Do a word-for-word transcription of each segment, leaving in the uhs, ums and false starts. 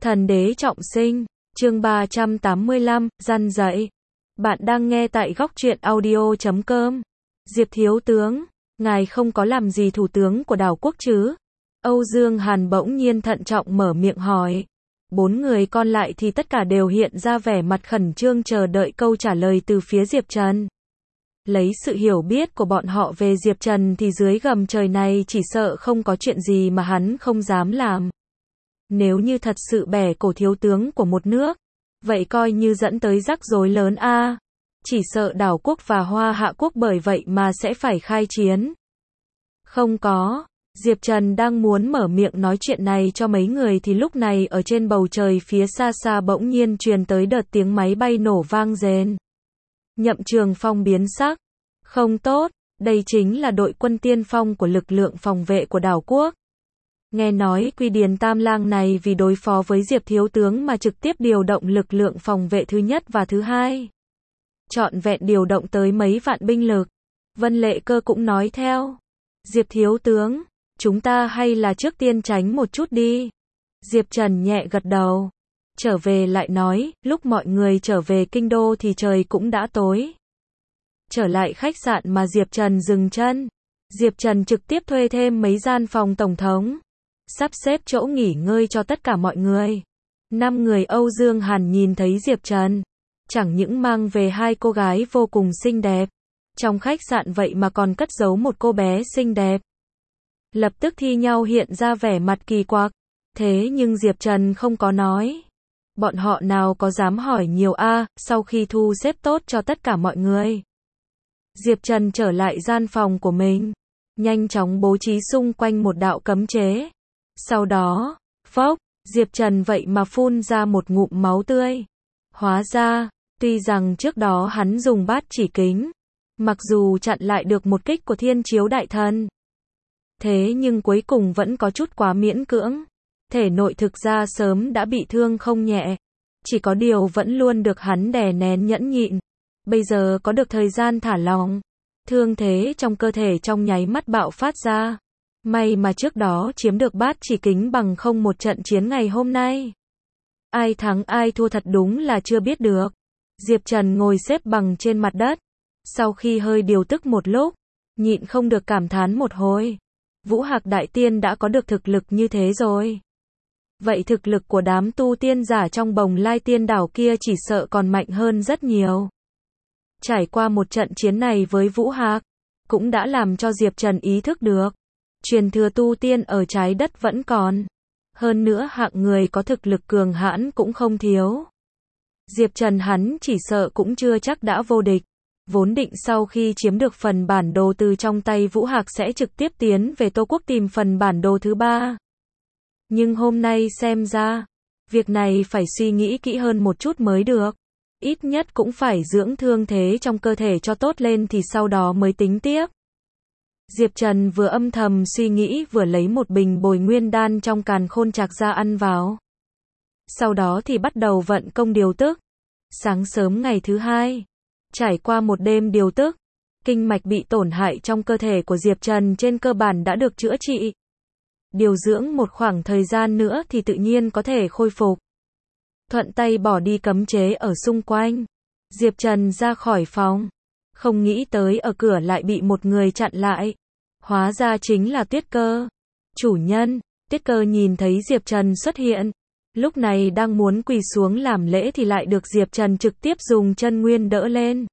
Thần đế trọng sinh, chương ba trăm tám mươi lăm, răn dạy. Bạn đang nghe tại góc truyện audio chấm com. Diệp thiếu tướng, ngài không có làm gì thủ tướng của đảo quốc chứ? Âu Dương Hàn bỗng nhiên thận trọng mở miệng hỏi. Bốn người còn lại thì tất cả đều hiện ra vẻ mặt khẩn trương chờ đợi câu trả lời từ phía Diệp Trần. Lấy sự hiểu biết của bọn họ về Diệp Trần thì dưới gầm trời này chỉ sợ không có chuyện gì mà hắn không dám làm. Nếu như thật sự bẻ cổ thiếu tướng của một nước, vậy coi như dẫn tới rắc rối lớn a. À. Chỉ sợ đảo quốc và Hoa Hạ quốc bởi vậy mà sẽ phải khai chiến. Không có, Diệp Trần đang muốn mở miệng nói chuyện này cho mấy người thì lúc này ở trên bầu trời phía xa xa bỗng nhiên truyền tới đợt tiếng máy bay nổ vang rền. Nhậm Trường Phong biến sắc. Không tốt, đây chính là đội quân tiên phong của lực lượng phòng vệ của đảo quốc. Nghe nói Quy Điền Tam Lang này vì đối phó với Diệp thiếu tướng mà trực tiếp điều động lực lượng phòng vệ thứ nhất và thứ hai. Trọn vẹn điều động tới mấy vạn binh lực. Vân Lệ Cơ cũng nói theo. Diệp thiếu tướng, chúng ta hay là trước tiên tránh một chút đi. Diệp Trần nhẹ gật đầu. Trở về lại nói, lúc mọi người trở về kinh đô thì trời cũng đã tối. Trở lại khách sạn mà Diệp Trần dừng chân. Diệp Trần trực tiếp thuê thêm mấy gian phòng tổng thống. Sắp xếp chỗ nghỉ ngơi cho tất cả mọi người. Năm người Âu Dương Hàn nhìn thấy Diệp Trần. Chẳng những mang về hai cô gái vô cùng xinh đẹp. Trong khách sạn vậy mà còn cất giấu một cô bé xinh đẹp. Lập tức thi nhau hiện ra vẻ mặt kỳ quặc. Thế nhưng Diệp Trần không có nói. Bọn họ nào có dám hỏi nhiều a, à, sau khi thu xếp tốt cho tất cả mọi người. Diệp Trần trở lại gian phòng của mình. Nhanh chóng bố trí xung quanh một đạo cấm chế. Sau đó, phốc, Diệp Trần vậy mà phun ra một ngụm máu tươi. Hóa ra, tuy rằng trước đó hắn dùng bát chỉ kính, mặc dù chặn lại được một kích của Thiên Chiếu Đại Thần. Thế nhưng cuối cùng vẫn có chút quá miễn cưỡng. Thể nội thực ra sớm đã bị thương không nhẹ. Chỉ có điều vẫn luôn được hắn đè nén nhẫn nhịn. Bây giờ có được thời gian thả lỏng. Thương thế trong cơ thể trong nháy mắt bạo phát ra. May mà trước đó chiếm được bát chỉ kính bằng không một trận chiến ngày hôm nay. Ai thắng ai thua thật đúng là chưa biết được. Diệp Trần ngồi xếp bằng trên mặt đất. Sau khi hơi điều tức một lúc, nhịn không được cảm thán một hồi. Vũ Hạc Đại Tiên đã có được thực lực như thế rồi. Vậy thực lực của đám tu tiên giả trong Bồng Lai Tiên Đảo kia chỉ sợ còn mạnh hơn rất nhiều. Trải qua một trận chiến này với Vũ Hạc, cũng đã làm cho Diệp Trần ý thức được. Truyền thừa tu tiên ở trái đất vẫn còn. Hơn nữa hạng người có thực lực cường hãn cũng không thiếu. Diệp Trần hắn chỉ sợ cũng chưa chắc đã vô địch. Vốn định sau khi chiếm được phần bản đồ từ trong tay Vũ Hạc sẽ trực tiếp tiến về Tô Quốc tìm phần bản đồ thứ ba. Nhưng hôm nay xem ra, việc này phải suy nghĩ kỹ hơn một chút mới được. Ít nhất cũng phải dưỡng thương thế trong cơ thể cho tốt lên thì sau đó mới tính tiếp. Diệp Trần vừa âm thầm suy nghĩ vừa lấy một bình bồi nguyên đan trong càn khôn trạc ra ăn vào. Sau đó thì bắt đầu vận công điều tức. Sáng sớm ngày thứ hai, trải qua một đêm điều tức, kinh mạch bị tổn hại trong cơ thể của Diệp Trần trên cơ bản đã được chữa trị. Điều dưỡng một khoảng thời gian nữa thì tự nhiên có thể khôi phục. Thuận tay bỏ đi cấm chế ở xung quanh. Diệp Trần ra khỏi phòng. Không nghĩ tới ở cửa lại bị một người chặn lại. Hóa ra chính là Tuyết Cơ. Chủ nhân, Tuyết Cơ nhìn thấy Diệp Trần xuất hiện. Lúc này đang muốn quỳ xuống làm lễ thì lại được Diệp Trần trực tiếp dùng chân nguyên đỡ lên.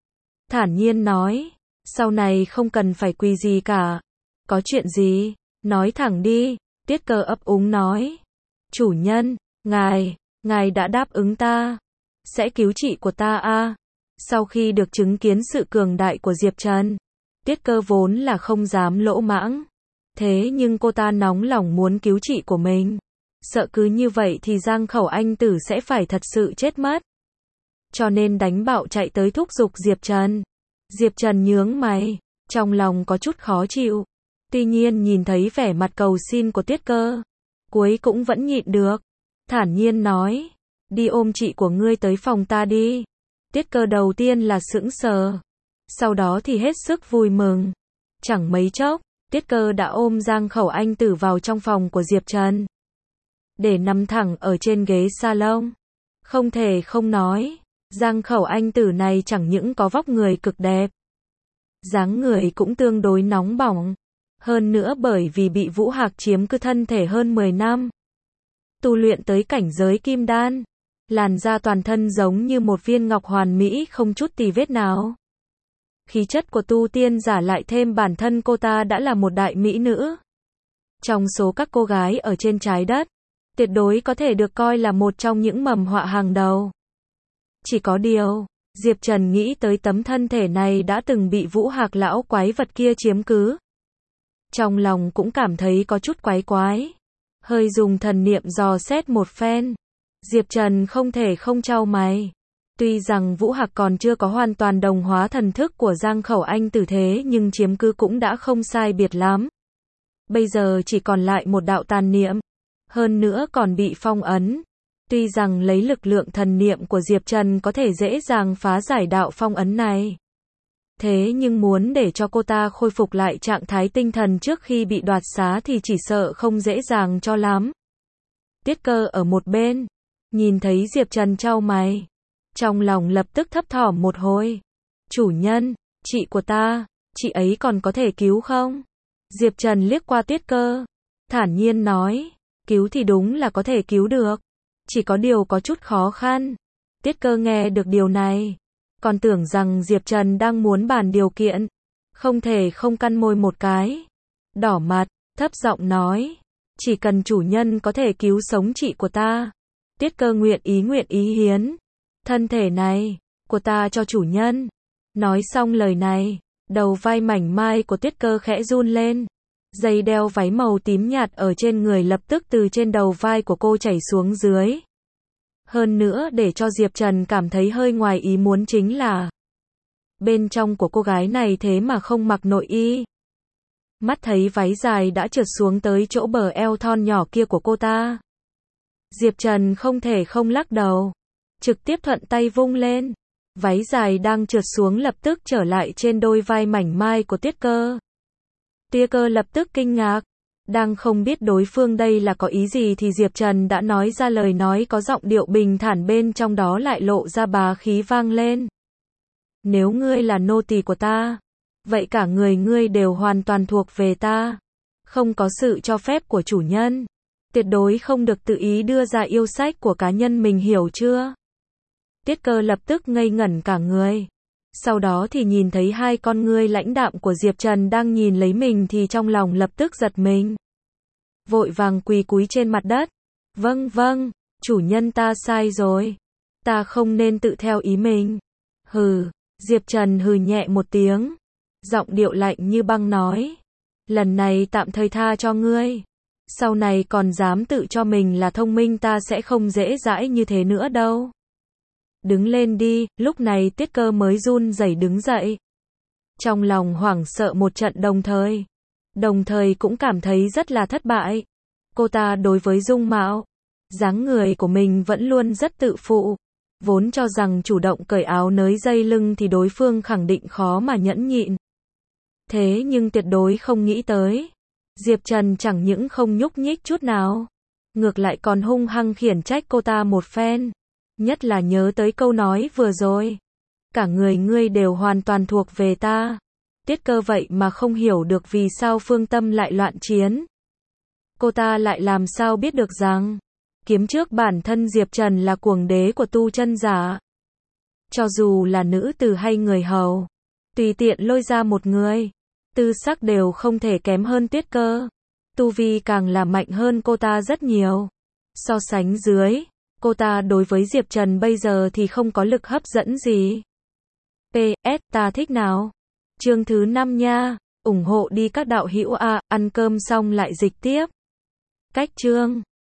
Thản nhiên nói, sau này không cần phải quỳ gì cả. Có chuyện gì, nói thẳng đi. Tuyết Cơ ấp úng nói. Chủ nhân, ngài, ngài đã đáp ứng ta. Sẽ cứu chị của ta a. À. Sau khi được chứng kiến sự cường đại của Diệp Trần, Tuyết Cơ vốn là không dám lỗ mãng. Thế nhưng cô ta nóng lòng muốn cứu chị của mình. Sợ cứ như vậy thì Giang Khẩu Anh Tử sẽ phải thật sự chết mất. Cho nên đánh bạo chạy tới thúc giục Diệp Trần. Diệp Trần nhướng mày, trong lòng có chút khó chịu. Tuy nhiên nhìn thấy vẻ mặt cầu xin của Tuyết Cơ, cuối cũng vẫn nhịn được. Thản nhiên nói, đi ôm chị của ngươi tới phòng ta đi. Tuyết Cơ đầu tiên là sững sờ. Sau đó thì hết sức vui mừng. Chẳng mấy chốc, Tuyết Cơ đã ôm Giang Khẩu Anh Tử vào trong phòng của Diệp Trần. để nằm thẳng ở trên ghế salon. Không thể không nói, Giang Khẩu Anh tử này chẳng những có vóc người cực đẹp, dáng người cũng tương đối nóng bỏng. Hơn nữa bởi vì bị Vũ Hạc chiếm cứ thân thể hơn mười năm, tu luyện tới cảnh giới kim đan, làn da toàn thân giống như một viên ngọc hoàn mỹ không chút tì vết nào. Khí chất của tu tiên giả lại thêm bản thân cô ta đã là một đại mỹ nữ. Trong số các cô gái ở trên trái đất, tuyệt đối có thể được coi là một trong những mầm họa hàng đầu. Chỉ có điều, Diệp Trần nghĩ tới tấm thân thể này đã từng bị Vũ Hạc lão quái vật kia chiếm cứ. Trong lòng cũng cảm thấy có chút quái quái. Hơi dùng thần niệm dò xét một phen. Diệp Trần không thể không chau mày. Tuy rằng Vũ Hạc còn chưa có hoàn toàn đồng hóa thần thức của Giang Khẩu Anh tử thế nhưng chiếm cứ cũng đã không sai biệt lắm. Bây giờ chỉ còn lại một đạo tàn niệm. Hơn nữa còn bị phong ấn. Tuy rằng lấy lực lượng thần niệm của Diệp Trần có thể dễ dàng phá giải đạo phong ấn này. Thế nhưng muốn để cho cô ta khôi phục lại trạng thái tinh thần trước khi bị đoạt xá thì chỉ sợ không dễ dàng cho lắm. Tiết Cơ ở một bên, nhìn thấy Diệp Trần chau mày, trong lòng lập tức thấp thỏm một hồi. Chủ nhân, chị của ta, chị ấy còn có thể cứu không? Diệp Trần liếc qua Tiết Cơ, thản nhiên nói, cứu thì đúng là có thể cứu được. Chỉ có điều có chút khó khăn. Tiết Cơ nghe được điều này, còn tưởng rằng Diệp Trần đang muốn bàn điều kiện. Không thể không căn môi một cái. Đỏ mặt, thấp giọng nói, chỉ cần chủ nhân có thể cứu sống chị của ta. Tiết Cơ nguyện ý nguyện ý hiến thân thể này của ta cho chủ nhân. Nói xong lời này, đầu vai mảnh mai của Tiết Cơ khẽ run lên. Dây đeo váy màu tím nhạt ở trên người lập tức từ trên đầu vai của cô chảy xuống dưới. Hơn nữa để cho Diệp Trần cảm thấy hơi ngoài ý muốn chính là bên trong của cô gái này thế mà không mặc nội y. Mắt thấy váy dài đã trượt xuống tới chỗ bờ eo thon nhỏ kia của cô ta. Diệp Trần không thể không lắc đầu, trực tiếp thuận tay vung lên. Váy dài đang trượt xuống lập tức trở lại trên đôi vai mảnh mai của Tiết Cơ. Tiết Cơ lập tức kinh ngạc, đang không biết đối phương đây là có ý gì thì Diệp Trần đã nói ra lời nói có giọng điệu bình thản bên trong đó lại lộ ra bá khí vang lên. Nếu ngươi là nô tỳ của ta, vậy cả người ngươi đều hoàn toàn thuộc về ta. Không có sự cho phép của chủ nhân, tuyệt đối không được tự ý đưa ra yêu sách của cá nhân mình, hiểu chưa? Tiết Cơ lập tức ngây ngẩn cả người. Sau đó thì nhìn thấy hai con ngươi lãnh đạm của Diệp Trần đang nhìn lấy mình thì trong lòng lập tức giật mình. Vội vàng quỳ cúi trên mặt đất. Vâng vâng, chủ nhân ta sai rồi. Ta không nên tự theo ý mình. Hừ, Diệp Trần hừ nhẹ một tiếng. Giọng điệu lạnh như băng nói. Lần này tạm thời tha cho ngươi. Sau này còn dám tự cho mình là thông minh ta sẽ không dễ dãi như thế nữa đâu. Đứng lên đi, lúc này Tiết Cơ mới run rẩy đứng dậy. Trong lòng hoảng sợ một trận đồng thời. Đồng thời cũng cảm thấy rất là thất bại. Cô ta đối với dung mạo, dáng người của mình vẫn luôn rất tự phụ. Vốn cho rằng chủ động cởi áo nới dây lưng thì đối phương khẳng định khó mà nhẫn nhịn. Thế nhưng tuyệt đối không nghĩ tới. Diệp Trần chẳng những không nhúc nhích chút nào. Ngược lại còn hung hăng khiển trách cô ta một phen. Nhất là nhớ tới câu nói vừa rồi. Cả người ngươi đều hoàn toàn thuộc về ta. Tiết Cơ vậy mà không hiểu được vì sao Phương Tâm lại loạn chiến. Cô ta lại làm sao biết được rằng kiếm trước bản thân Diệp Trần là cuồng đế của tu chân giả. Cho dù là nữ tử hay người hầu, tùy tiện lôi ra một người, tư sắc đều không thể kém hơn Tiết Cơ. Tu vi càng là mạnh hơn cô ta rất nhiều. So sánh dưới, cô ta đối với Diệp Trần bây giờ thì không có lực hấp dẫn gì. pê ét ta thích nào? Chương thứ năm nha, ủng hộ đi các đạo hữu a, ăn cơm xong lại dịch tiếp. Cách chương